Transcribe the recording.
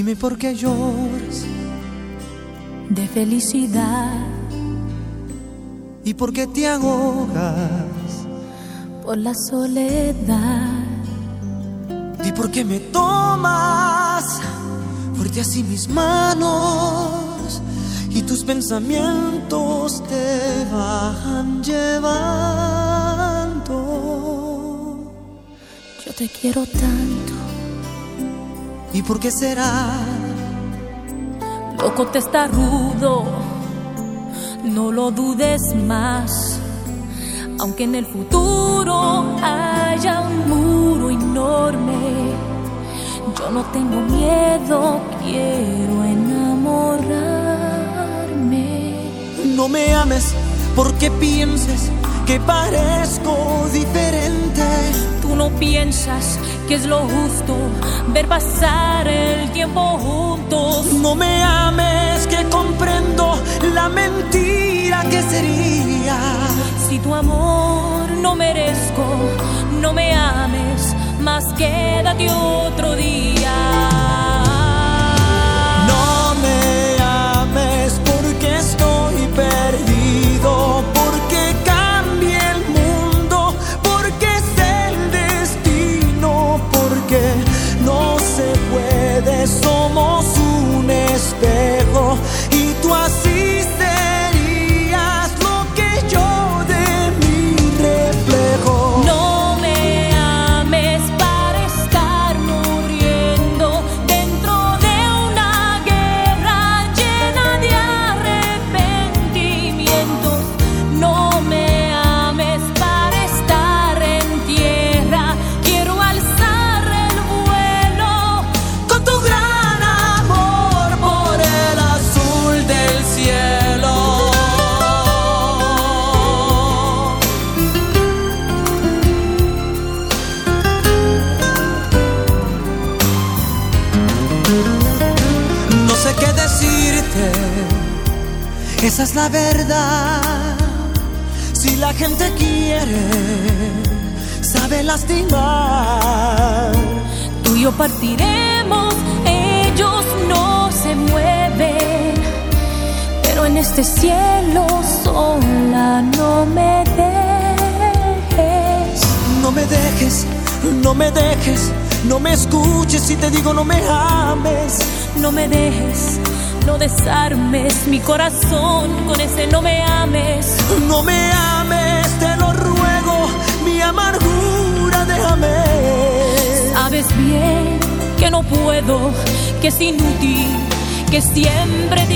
Dime por qué lloras de felicidad y por qué te ahogas por la soledad. Di por qué me tomas fuerte así mis manos y tus pensamientos te van llevando. Yo te quiero tanto. ¿Y por qué será? Loco, te está rudo, no lo dudes más. Aunque en el futuro haya un muro enorme, yo no tengo miedo, quiero enamorarme. No me ames porque pienses que parezco diferente. Tú no piensas que es lo justo ver pasar el tiempo juntos. No me ames que comprendo la mentira que sería. Si tu amor no merezco, no me ames, más quédate otro día. No me ames porque estoy perdido, porque cambie el mundo, porque es el destino, porque no se puede, somos un espejo y tú así serías lo que yo de mi reflejo. No me ames para estar muriendo dentro de una guerra llena de arrepentimientos. No me ames para estar en tierra, quiero alzar el vuelo Con tu gran amor por el azul del cielo. No sé qué decirte, esa es la verdad. Si la gente quiere, sabe lastimar. Tú y yo partiremos, ellos no se mueven, pero en este cielo sola no me dejes. No me dejes, no me dejes, no me escuches si te digo no me ames. No me dejes, no desarmes mi corazón con ese no me ames. No me ames, te lo ruego, mi amargura déjame. Sabes bien que no puedo, que es inútil, que siempre te